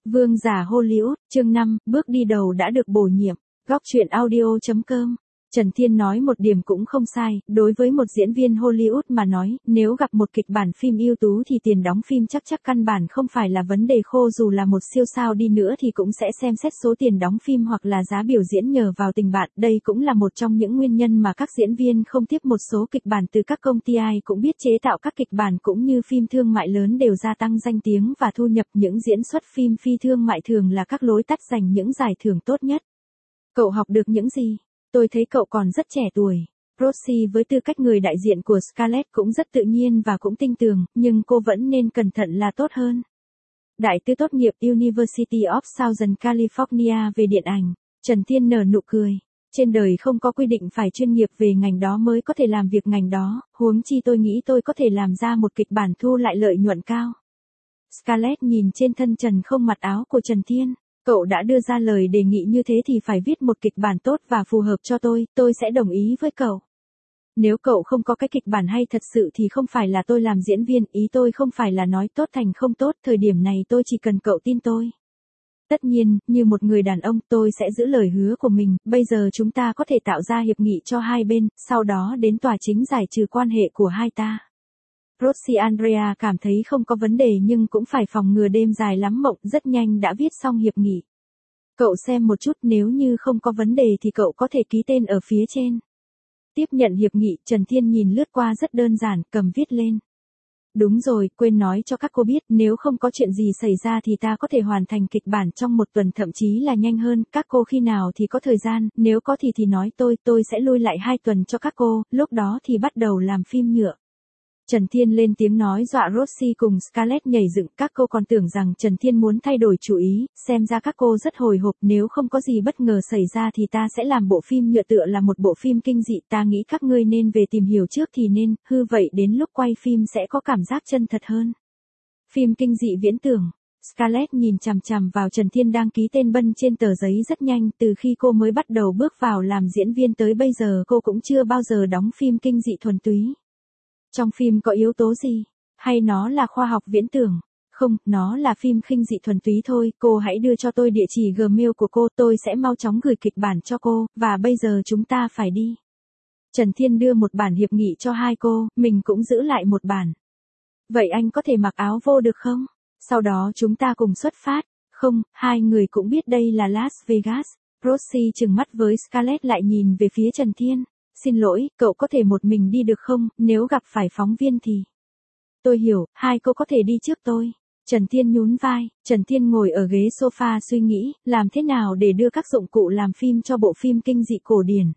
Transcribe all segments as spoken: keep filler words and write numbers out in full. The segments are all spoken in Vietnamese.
Vương giả Hollywood, chương năm, bước đi đầu đã được bổ nhiệm. Góc truyện audio chấm com. Trần Thiên nói một điểm cũng không sai, đối với một diễn viên Hollywood mà nói, nếu gặp một kịch bản phim ưu tú thì tiền đóng phim chắc chắc căn bản không phải là vấn đề khô, dù là một siêu sao đi nữa thì cũng sẽ xem xét số tiền đóng phim hoặc là giá biểu diễn nhờ vào tình bạn. Đây cũng là một trong những nguyên nhân mà các diễn viên không tiếp một số kịch bản từ các công ty ai cũng biết chế tạo các kịch bản cũng như phim thương mại lớn đều gia tăng danh tiếng và thu nhập. Những diễn xuất phim phi thương mại thường là các lối tắt giành những giải thưởng tốt nhất. Cậu học được những gì? Tôi thấy cậu còn rất trẻ tuổi. Rosie với tư cách người đại diện của Scarlett cũng rất tự nhiên và cũng tinh tường, nhưng cô vẫn nên cẩn thận là tốt hơn. Đại tư tốt nghiệp University of Southern California về điện ảnh. Trần Thiên nở nụ cười. Trên đời không có quy định phải chuyên nghiệp về ngành đó mới có thể làm việc ngành đó, huống chi tôi nghĩ tôi có thể làm ra một kịch bản thu lại lợi nhuận cao. Scarlett nhìn trên thân trần không mặc áo của Trần Thiên. Cậu đã đưa ra lời đề nghị như thế thì phải viết một kịch bản tốt và phù hợp cho tôi, tôi sẽ đồng ý với cậu. Nếu cậu không có cái kịch bản hay thật sự thì không phải là tôi làm diễn viên, ý tôi không phải là nói tốt thành không tốt, thời điểm này tôi chỉ cần cậu tin tôi. Tất nhiên, như một người đàn ông tôi sẽ giữ lời hứa của mình, bây giờ chúng ta có thể tạo ra hiệp nghị cho hai bên, sau đó đến tòa chính giải trừ quan hệ của hai ta. Rosie Andrea cảm thấy không có vấn đề nhưng cũng phải phòng ngừa đêm dài lắm mộng, rất nhanh đã viết xong hiệp nghị. Cậu xem một chút, nếu như không có vấn đề thì cậu có thể ký tên ở phía trên. Tiếp nhận hiệp nghị, Trần Thiên nhìn lướt qua rất đơn giản, cầm viết lên. Đúng rồi, quên nói cho các cô biết, nếu không có chuyện gì xảy ra thì ta có thể hoàn thành kịch bản trong một tuần, thậm chí là nhanh hơn, các cô khi nào thì có thời gian, nếu có thì thì nói tôi, tôi sẽ lui lại hai tuần cho các cô, lúc đó thì bắt đầu làm phim nhựa. Trần Thiên lên tiếng nói dọa Rosie cùng Scarlett nhảy dựng, các cô còn tưởng rằng Trần Thiên muốn thay đổi chủ ý, xem ra các cô rất hồi hộp, nếu không có gì bất ngờ xảy ra thì ta sẽ làm bộ phim nhựa tựa là một bộ phim kinh dị, ta nghĩ các ngươi nên về tìm hiểu trước thì nên, hư vậy đến lúc quay phim sẽ có cảm giác chân thật hơn. Phim kinh dị viễn tưởng. Scarlett nhìn chằm chằm vào Trần Thiên đang ký tên bân trên tờ giấy rất nhanh, từ khi cô mới bắt đầu bước vào làm diễn viên tới bây giờ cô cũng chưa bao giờ đóng phim kinh dị thuần túy. Trong phim có yếu tố gì? Hay nó là khoa học viễn tưởng? Không, nó là phim khinh dị thuần túy thôi, cô hãy đưa cho tôi địa chỉ Gmail của cô, tôi sẽ mau chóng gửi kịch bản cho cô, và bây giờ chúng ta phải đi. Trần Thiên đưa một bản hiệp nghị cho hai cô, mình cũng giữ lại một bản. Vậy anh có thể mặc áo vô được không? Sau đó chúng ta cùng xuất phát. Không, hai người cũng biết đây là Las Vegas. Rosie trừng mắt với Scarlett lại nhìn về phía Trần Thiên. Xin lỗi, cậu có thể một mình đi được không, nếu gặp phải phóng viên thì... Tôi hiểu, hai cô có thể đi trước tôi. Trần Thiên nhún vai, Trần Thiên ngồi ở ghế sofa suy nghĩ, làm thế nào để đưa các dụng cụ làm phim cho bộ phim kinh dị cổ điển.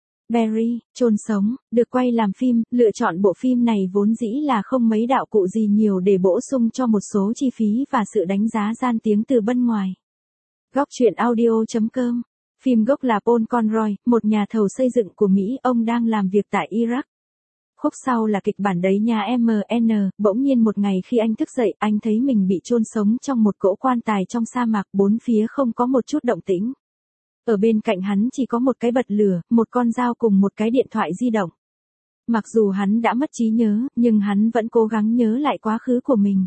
Barry, chôn sống, được quay làm phim, lựa chọn bộ phim này vốn dĩ là không mấy đạo cụ gì nhiều để bổ sung cho một số chi phí và sự đánh giá gian tiếng từ bên ngoài. Góc truyện audio chấm com. Phim gốc là Paul Conroy, một nhà thầu xây dựng của Mỹ, ông đang làm việc tại Iraq. Khúc sau là kịch bản đấy nhà em en, bỗng nhiên một ngày khi anh thức dậy, anh thấy mình bị chôn sống trong một cỗ quan tài trong sa mạc, bốn phía không có một chút động tĩnh. Ở bên cạnh hắn chỉ có một cái bật lửa, một con dao cùng một cái điện thoại di động. Mặc dù hắn đã mất trí nhớ, nhưng hắn vẫn cố gắng nhớ lại quá khứ của mình.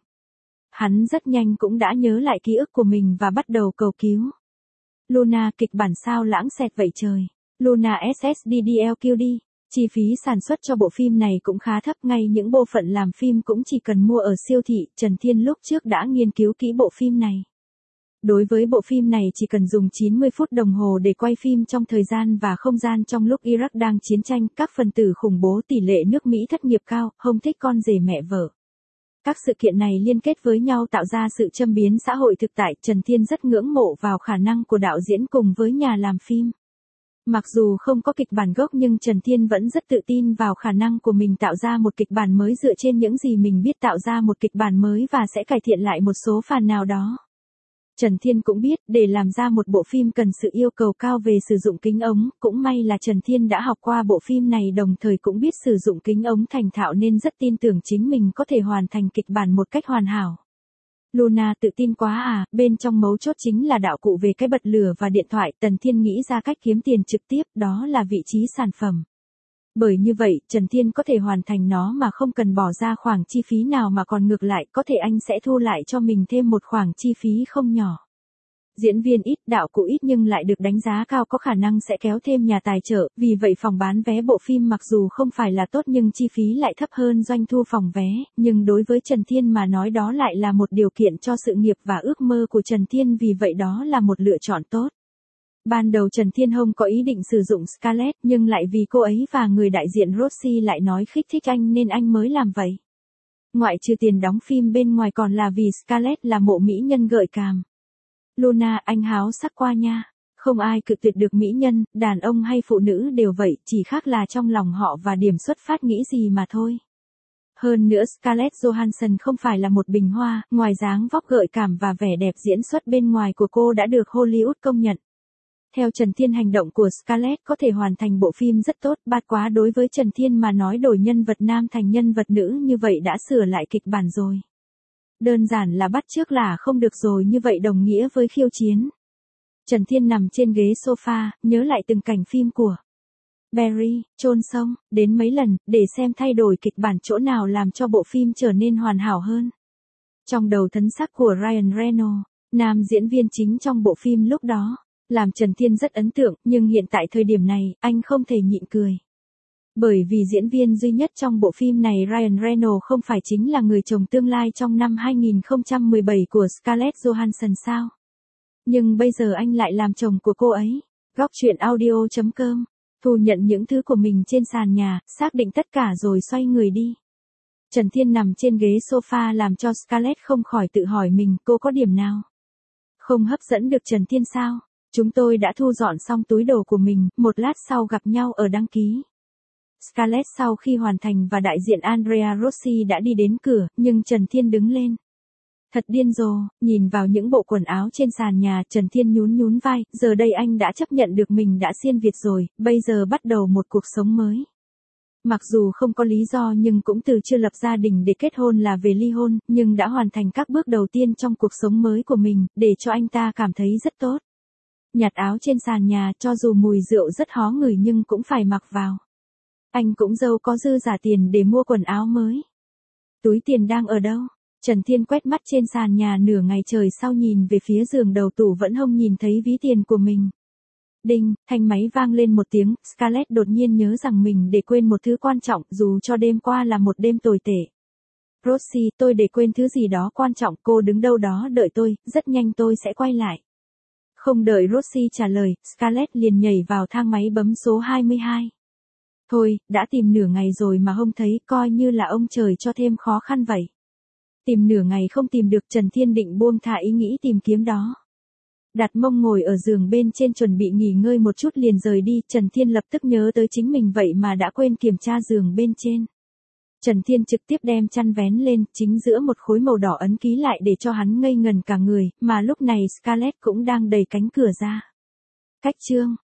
Hắn rất nhanh cũng đã nhớ lại ký ức của mình và bắt đầu cầu cứu. Luna, kịch bản sao lãng xẹt vậy trời. Luna ét ét đê đê lờ quy đê. Chi phí sản xuất cho bộ phim này cũng khá thấp, ngay những bộ phận làm phim cũng chỉ cần mua ở siêu thị. Trần Thiên lúc trước đã nghiên cứu kỹ bộ phim này. Đối với bộ phim này chỉ cần dùng chín mươi phút đồng hồ để quay phim trong thời gian và không gian trong lúc Iraq đang chiến tranh, các phần tử khủng bố, tỷ lệ nước Mỹ thất nghiệp cao, không thích con rể mẹ vợ. Các sự kiện này liên kết với nhau tạo ra sự châm biếm xã hội thực tại. Trần Thiên rất ngưỡng mộ vào khả năng của đạo diễn cùng với nhà làm phim. Mặc dù không có kịch bản gốc nhưng Trần Thiên vẫn rất tự tin vào khả năng của mình tạo ra một kịch bản mới dựa trên những gì mình biết, tạo ra một kịch bản mới và sẽ cải thiện lại một số phần nào đó. Trần Thiên cũng biết, để làm ra một bộ phim cần sự yêu cầu cao về sử dụng kính ống, cũng may là Trần Thiên đã học qua bộ phim này đồng thời cũng biết sử dụng kính ống thành thạo nên rất tin tưởng chính mình có thể hoàn thành kịch bản một cách hoàn hảo. Luna tự tin quá à, bên trong mấu chốt chính là đạo cụ về cái bật lửa và điện thoại, Trần Thiên nghĩ ra cách kiếm tiền trực tiếp, đó là vị trí sản phẩm. Bởi như vậy, Trần Thiên có thể hoàn thành nó mà không cần bỏ ra khoản chi phí nào mà còn ngược lại, có thể anh sẽ thu lại cho mình thêm một khoản chi phí không nhỏ. Diễn viên ít, đạo cụ ít nhưng lại được đánh giá cao có khả năng sẽ kéo thêm nhà tài trợ, vì vậy phòng bán vé bộ phim mặc dù không phải là tốt nhưng chi phí lại thấp hơn doanh thu phòng vé, nhưng đối với Trần Thiên mà nói đó lại là một điều kiện cho sự nghiệp và ước mơ của Trần Thiên, vì vậy đó là một lựa chọn tốt. Ban đầu Trần Thiên Hồng có ý định sử dụng Scarlett nhưng lại vì cô ấy và người đại diện Rosie lại nói khích thích anh nên anh mới làm vậy. Ngoại trừ tiền đóng phim bên ngoài còn là vì Scarlett là mộ mỹ nhân gợi cảm. Luna, anh háo sắc qua nha. Không ai cự tuyệt được mỹ nhân, đàn ông hay phụ nữ đều vậy, chỉ khác là trong lòng họ và điểm xuất phát nghĩ gì mà thôi. Hơn nữa Scarlett Johansson không phải là một bình hoa, ngoài dáng vóc gợi cảm và vẻ đẹp diễn xuất bên ngoài của cô đã được Hollywood công nhận. Theo Trần Thiên, hành động của Scarlett có thể hoàn thành bộ phim rất tốt, bạt quá đối với Trần Thiên mà nói đổi nhân vật nam thành nhân vật nữ như vậy đã sửa lại kịch bản rồi. Đơn giản là bắt chước là không được rồi, như vậy đồng nghĩa với khiêu chiến. Trần Thiên nằm trên ghế sofa, nhớ lại từng cảnh phim của Barry, chôn sông, đến mấy lần, để xem thay đổi kịch bản chỗ nào làm cho bộ phim trở nên hoàn hảo hơn. Trong đầu thấn sắc của Ryan Reynolds, nam diễn viên chính trong bộ phim lúc đó, làm Trần Thiên rất ấn tượng, nhưng hiện tại thời điểm này, anh không thể nhịn cười. Bởi vì diễn viên duy nhất trong bộ phim này Ryan Reynolds không phải chính là người chồng tương lai trong năm hai nghìn không trăm mười bảy của Scarlett Johansson sao? Nhưng bây giờ anh lại làm chồng của cô ấy. Góc truyện audio chấm com. Thu nhận những thứ của mình trên sàn nhà, xác định tất cả rồi xoay người đi. Trần Thiên nằm trên ghế sofa làm cho Scarlett không khỏi tự hỏi mình, cô có điểm nào không hấp dẫn được Trần Thiên sao? Chúng tôi đã thu dọn xong túi đồ của mình, một lát sau gặp nhau ở đăng ký. Scarlett sau khi hoàn thành và đại diện Andrea Rossi đã đi đến cửa, nhưng Trần Thiên đứng lên. Thật điên rồ, nhìn vào những bộ quần áo trên sàn nhà, Trần Thiên nhún nhún vai, giờ đây anh đã chấp nhận được mình đã xiên Việt rồi, bây giờ bắt đầu một cuộc sống mới. Mặc dù không có lý do nhưng cũng từ chưa lập gia đình để kết hôn là về ly hôn, nhưng đã hoàn thành các bước đầu tiên trong cuộc sống mới của mình, để cho anh ta cảm thấy rất tốt. Nhặt áo trên sàn nhà, cho dù mùi rượu rất hó ngửi nhưng cũng phải mặc vào. Anh cũng dâu có dư giả tiền để mua quần áo mới. Túi tiền đang ở đâu? Trần Thiên quét mắt trên sàn nhà nửa ngày trời sau nhìn về phía giường đầu tủ vẫn không nhìn thấy ví tiền của mình. Đinh, thanh máy vang lên một tiếng, Scarlett đột nhiên nhớ rằng mình để quên một thứ quan trọng dù cho đêm qua là một đêm tồi tệ. Rosie, tôi để quên thứ gì đó quan trọng, cô đứng đâu đó đợi tôi, rất nhanh tôi sẽ quay lại. Không đợi Rosie trả lời, Scarlett liền nhảy vào thang máy bấm số hai mươi hai. Thôi, đã tìm nửa ngày rồi mà không thấy, coi như là ông trời cho thêm khó khăn vậy. Tìm nửa ngày không tìm được, Trần Thiên định buông thả ý nghĩ tìm kiếm đó. Đặt mông ngồi ở giường bên trên chuẩn bị nghỉ ngơi một chút liền rời đi, Trần Thiên lập tức nhớ tới chính mình vậy mà đã quên kiểm tra giường bên trên. Trần Thiên trực tiếp đem chăn vén lên, chính giữa một khối màu đỏ ấn ký lại để cho hắn ngây ngần cả người, mà lúc này Scarlett cũng đang đẩy cánh cửa ra. Cách chương